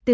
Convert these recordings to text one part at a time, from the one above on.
Từ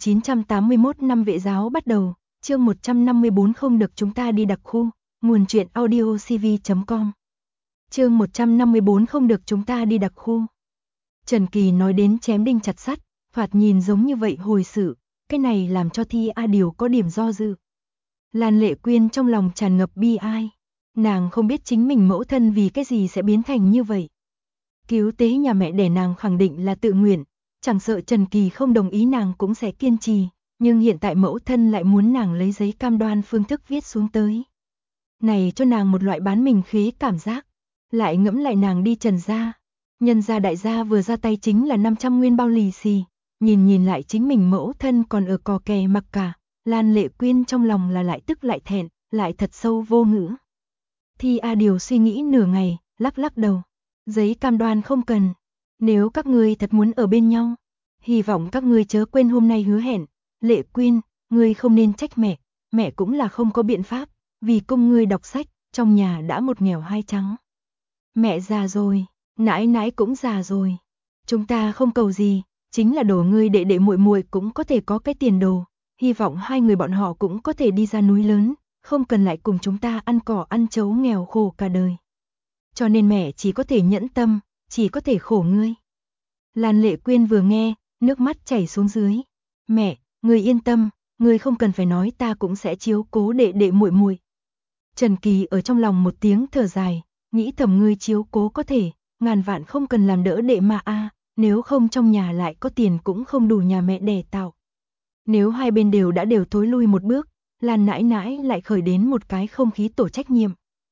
1981 năm Vệ giáo bắt đầu, chương 154 không được chúng ta đi đặc khu, nguồn truyện audio cv.com. Chương 154 không được chúng ta đi đặc khu. Trần Kỳ nói đến chém đinh chặt sắt, thoạt nhìn giống như vậy hồi sự, cái này làm cho Thi A Điều có điểm do dự. Lan Lệ Quyên trong lòng tràn ngập bi ai, nàng không biết chính mình mẫu thân vì cái gì sẽ biến thành như vậy. Cứu tế nhà mẹ đẻ nàng khẳng định là tự nguyện, chẳng sợ Trần Kỳ không đồng ý nàng cũng sẽ kiên trì, nhưng hiện tại mẫu thân lại muốn nàng lấy giấy cam đoan phương thức viết xuống tới. Này cho nàng một loại bán mình khế cảm giác, lại ngẫm lại nàng đi Trần gia, nhân gia đại gia vừa ra tay chính là 500 nguyên bao lì xì, nhìn lại chính mình mẫu thân còn ở cò kè mặc cả, Lan Lệ Quyên trong lòng là lại tức lại thẹn, lại thật sâu vô ngữ. Thi A Điều suy nghĩ nửa ngày, lắc đầu. Giấy cam đoan không cần. Nếu các ngươi thật muốn ở bên nhau, hy vọng các ngươi chớ quên hôm nay hứa hẹn. Lệ Quyên, ngươi không nên trách mẹ cũng là không có biện pháp, vì供ngươi đọc sách, trong nhà đã một nghèo hai trắng. Mẹ già rồi, nãi nãi cũng già rồi. Chúng ta không cầu gì, chính là đổ ngươi đệ đệ muội muội cũng có thể có cái tiền đồ, hy vọng hai người bọn họ cũng có thể đi ra núi lớn, không cần lại cùng chúng ta ăn cỏ ăn chấu nghèo khổ cả đời. Cho nên mẹ chỉ có thể nhẫn tâm, chỉ có thể khổ ngươi. Lan Lệ Quyên vừa nghe, nước mắt chảy xuống dưới. Mẹ, ngươi yên tâm, ngươi không cần phải nói, ta cũng sẽ chiếu cố đệ đệ muội muội. Trần Kỳ ở trong lòng một tiếng thở dài, nghĩ thầm ngươi chiếu cố có thể, ngàn vạn không cần làm đỡ đệ mà a, nếu không trong nhà lại có tiền cũng không đủ nhà mẹ đẻ tạo. Nếu hai bên đều thối lui một bước, Lan nãi nãi lại khởi đến một cái không khí tổ trách nhiệm.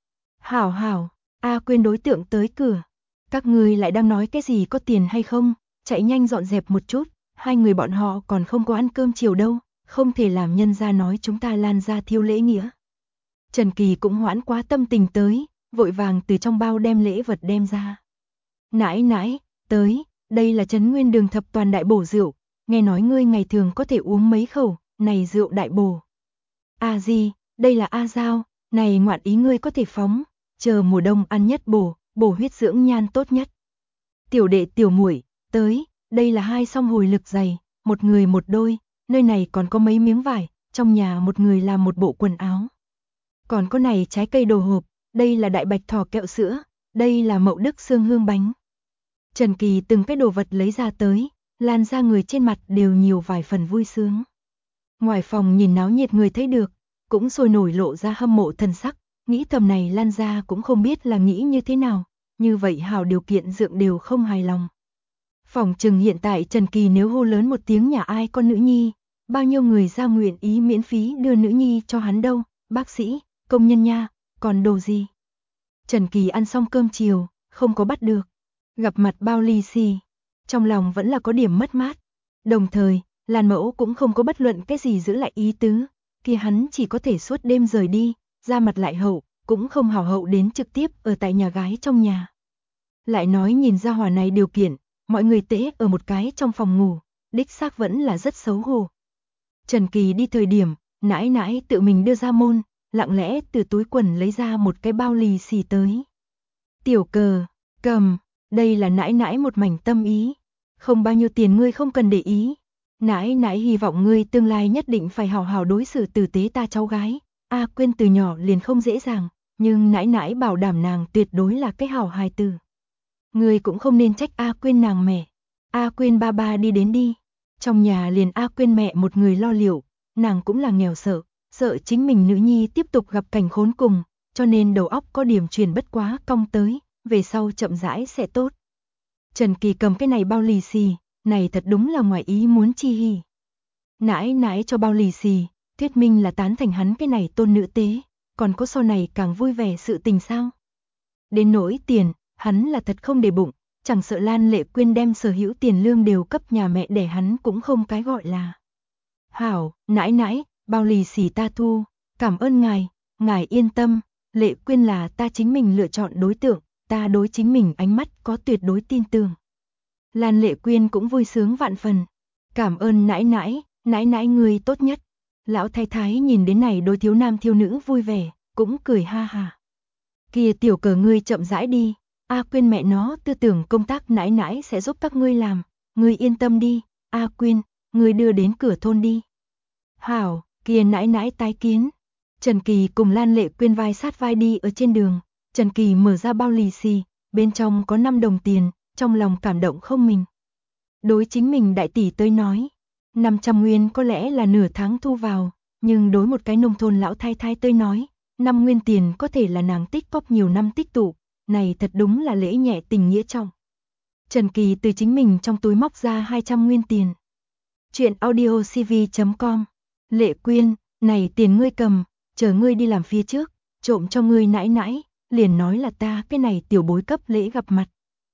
Hảo, A Quyên đối tượng tới cửa. Các ngươi lại đang nói cái gì, có tiền hay không, chạy nhanh dọn dẹp một chút, hai người bọn họ còn không có ăn cơm chiều đâu, không thể làm nhân gia nói chúng ta Lan gia thiếu lễ nghĩa. Trần Kỳ cũng hoãn quá tâm tình tới, vội vàng từ trong bao đem lễ vật đem ra. Nãi, tới, đây là Trấn Nguyên Đường thập toàn đại bổ rượu, nghe nói ngươi ngày thường có thể uống mấy khẩu, này rượu đại bổ. A gì, đây là A Giao, này ngoạn ý ngươi có thể phóng, chờ mùa đông ăn nhất bổ huyết dưỡng nhan tốt nhất. Tiểu đệ tiểu muội, tới, đây là hai song hồi lực giày, một người một đôi, nơi này còn có mấy miếng vải, trong nhà một người làm một bộ quần áo. Còn có này trái cây đồ hộp, đây là đại bạch thỏ kẹo sữa, đây là mậu đức xương hương bánh. Trần Kỳ từng cái đồ vật lấy ra tới, Lan ra người trên mặt đều nhiều vài phần vui sướng. Ngoài phòng nhìn náo nhiệt người thấy được, cũng sôi nổi lộ ra hâm mộ thần sắc, nghĩ thầm này Lan ra cũng không biết là nghĩ như thế nào, như vậy hảo điều kiện dượng đều không hài lòng. Phòng chừng hiện tại Trần Kỳ nếu hô lớn một tiếng nhà ai con nữ nhi, bao nhiêu người ra nguyện ý miễn phí đưa nữ nhi cho hắn đâu, bác sĩ, công nhân nha, còn đồ gì. Trần Kỳ ăn xong cơm chiều, không có bắt được, gặp mặt bao lì xì, trong lòng vẫn là có điểm mất mát. Đồng thời, Lan Mẫu cũng không có bất luận cái gì giữ lại ý tứ, kia hắn chỉ có thể suốt đêm rời đi, ra mặt lại hậu, cũng không hảo hậu đến trực tiếp ở tại nhà gái trong nhà. Lại nói nhìn ra hỏa này điều kiện, mọi người tễ ở một cái trong phòng ngủ, đích xác vẫn là rất xấu hổ. Trần Kỳ đi thời điểm, nãi tự mình đưa ra môn, lặng lẽ từ túi quần lấy ra một cái bao lì xì tới. Tiểu Cờ, cầm, đây là nãi một mảnh tâm ý, không bao nhiêu tiền ngươi không cần để ý. Nãi hy vọng ngươi tương lai nhất định phải hảo hảo đối xử tử tế ta cháu gái. A Quyên từ nhỏ liền không dễ dàng, nhưng nãi bảo đảm nàng tuyệt đối là cái hảo hài tử. Ngươi cũng không nên trách A Quyên nàng mẹ. A Quyên ba đi đến đi. Trong nhà liền A Quyên mẹ một người lo liệu, nàng cũng là nghèo sợ chính mình nữ nhi tiếp tục gặp cảnh khốn cùng, cho nên đầu óc có điểm chuyển bất quá cong tới, về sau chậm rãi sẽ tốt. Trần Kỳ cầm cái này bao lì xì, này thật đúng là ngoài ý muốn chi hỉ. Nãi cho bao lì xì, thuyết minh là tán thành hắn cái này tôn nữ tế, còn có sau này càng vui vẻ sự tình sao. Đến nỗi tiền, hắn là thật không để bụng, chẳng sợ Lan Lệ Quyên đem sở hữu tiền lương đều cấp nhà mẹ để hắn cũng không cái gọi là. Hảo, nãi, bao lì xì ta thu, cảm ơn ngài yên tâm, Lệ Quyên là ta chính mình lựa chọn đối tượng, ta đối chính mình ánh mắt có tuyệt đối tin tưởng. Lan Lệ Quyên cũng vui sướng vạn phần, cảm ơn nãi người tốt nhất. Lão thái thái nhìn đến này đôi thiếu nam thiếu nữ vui vẻ, cũng cười ha ha. Kìa Tiểu Cờ ngươi chậm rãi đi, A Quyên mẹ nó tư tưởng công tác nãi sẽ giúp các ngươi làm, ngươi yên tâm đi. A Quyên, ngươi đưa đến cửa thôn đi. Hảo, kia nãi nãi tái kiến. Trần Kỳ cùng Lan Lệ Quyên vai sát vai đi ở trên đường, Trần Kỳ mở ra bao lì xì, bên trong có 5 đồng tiền, trong lòng cảm động không mình. Đối chính mình đại tỷ tới nói, 500 nguyên có lẽ là nửa tháng thu vào, nhưng đối một cái nông thôn lão thái thái tới nói, 5 nguyên tiền có thể là nàng tích cóp nhiều năm tích tụ, này thật đúng là lễ nhẹ tình nghĩa trọng. Trần Kỳ từ chính mình trong túi móc ra 200 nguyên tiền. Chuyện audiocv.com. Lệ Quyên, này tiền ngươi cầm, chờ ngươi đi làm phía trước, trộm cho ngươi nãi nãi, liền nói là ta cái này tiểu bối cấp lễ gặp mặt.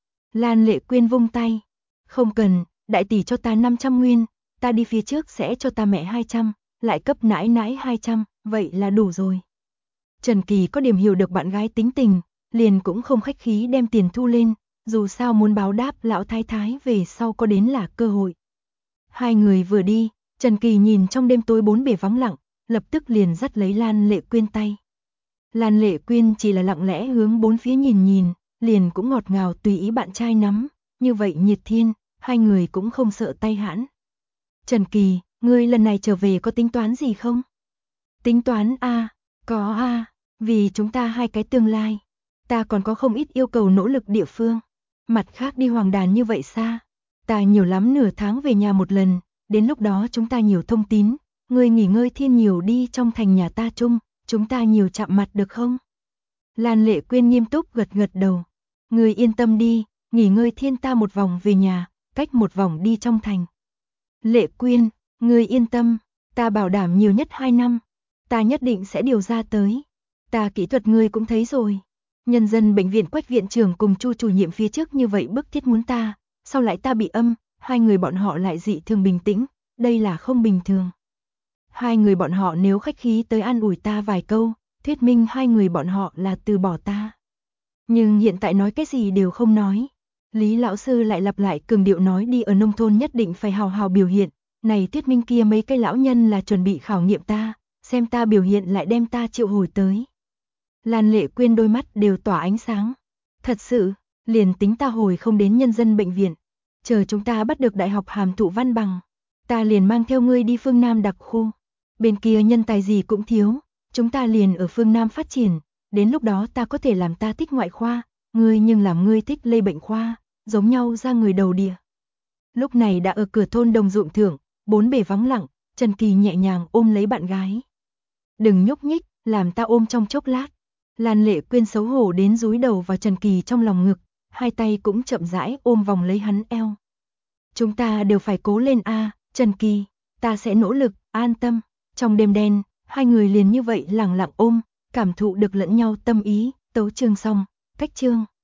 Lan Lệ Quyên vung tay, không cần, đại tỷ cho ta 500 nguyên, ta đi phía trước sẽ cho ta mẹ 200, lại cấp nãi nãi 200, vậy là đủ rồi. Trần Kỳ có điểm hiểu được bạn gái tính tình, liền cũng không khách khí đem tiền thu lên, dù sao muốn báo đáp lão thái thái về sau có đến là cơ hội. Hai người vừa đi, Trần Kỳ nhìn trong đêm tối bốn bề vắng lặng, lập tức liền dắt lấy Lan Lệ Quyên tay. Lan Lệ Quyên chỉ là lặng lẽ hướng bốn phía nhìn, liền cũng ngọt ngào tùy ý bạn trai nắm, như vậy nhiệt thiên, hai người cũng không sợ tay hãn. Trần Kỳ, ngươi lần này trở về có tính toán gì không? Tính toán a, có a, vì chúng ta hai cái tương lai, ta còn có không ít yêu cầu nỗ lực địa phương. Mặt khác đi Hoàng Đàn như vậy xa, ta nhiều lắm nửa tháng về nhà một lần, đến lúc đó chúng ta nhiều thông tín, ngươi nghỉ ngơi thiên nhiều đi trong thành nhà ta chung, chúng ta nhiều chạm mặt được không? Lan Lệ Quyên nghiêm túc gật gật đầu, ngươi yên tâm đi, nghỉ ngơi thiên ta một vòng về nhà, cách một vòng đi trong thành. Lệ Quyên, ngươi yên tâm, ta bảo đảm nhiều nhất 2 năm, ta nhất định sẽ điều ra tới. Ta kỹ thuật ngươi cũng thấy rồi. Nhân dân bệnh viện Quách viện trưởng cùng Chu chủ nhiệm phía trước như vậy bức thiết muốn ta, sau lại ta bị âm, hai người bọn họ lại dị thường bình tĩnh, đây là không bình thường. Hai người bọn họ nếu khách khí tới an ủi ta vài câu, thuyết minh hai người bọn họ là từ bỏ ta. Nhưng hiện tại nói cái gì đều không nói. Lý lão sư lại lặp lại cường điệu nói đi ở nông thôn nhất định phải hào hào biểu hiện, này thuyết minh kia mấy cái lão nhân là chuẩn bị khảo nghiệm ta, xem ta biểu hiện lại đem ta triệu hồi tới. Lan Lệ Quyên đôi mắt đều tỏa ánh sáng. Thật sự, liền tính ta hồi không đến nhân dân bệnh viện, chờ chúng ta bắt được đại học hàm thụ văn bằng, ta liền mang theo ngươi đi phương Nam đặc khu. Bên kia nhân tài gì cũng thiếu, chúng ta liền ở phương Nam phát triển, đến lúc đó ta có thể làm ta thích ngoại khoa, ngươi nhưng làm ngươi thích lây bệnh khoa, giống nhau ra người đầu địa. Lúc này đã ở cửa thôn đồng ruộng thượng, bốn bề vắng lặng, Trần Kỳ nhẹ nhàng ôm lấy bạn gái. Đừng nhúc nhích, làm ta ôm trong chốc lát. Lan Lệ Quyên xấu hổ đến dúi đầu vào Trần Kỳ trong lòng ngực, hai tay cũng chậm rãi ôm vòng lấy hắn eo. Chúng ta đều phải cố lên a, Trần Kỳ, ta sẽ nỗ lực, an tâm. Trong đêm đen, hai người liền như vậy lặng lặng ôm, cảm thụ được lẫn nhau tâm ý, tấu chương xong, cách chương.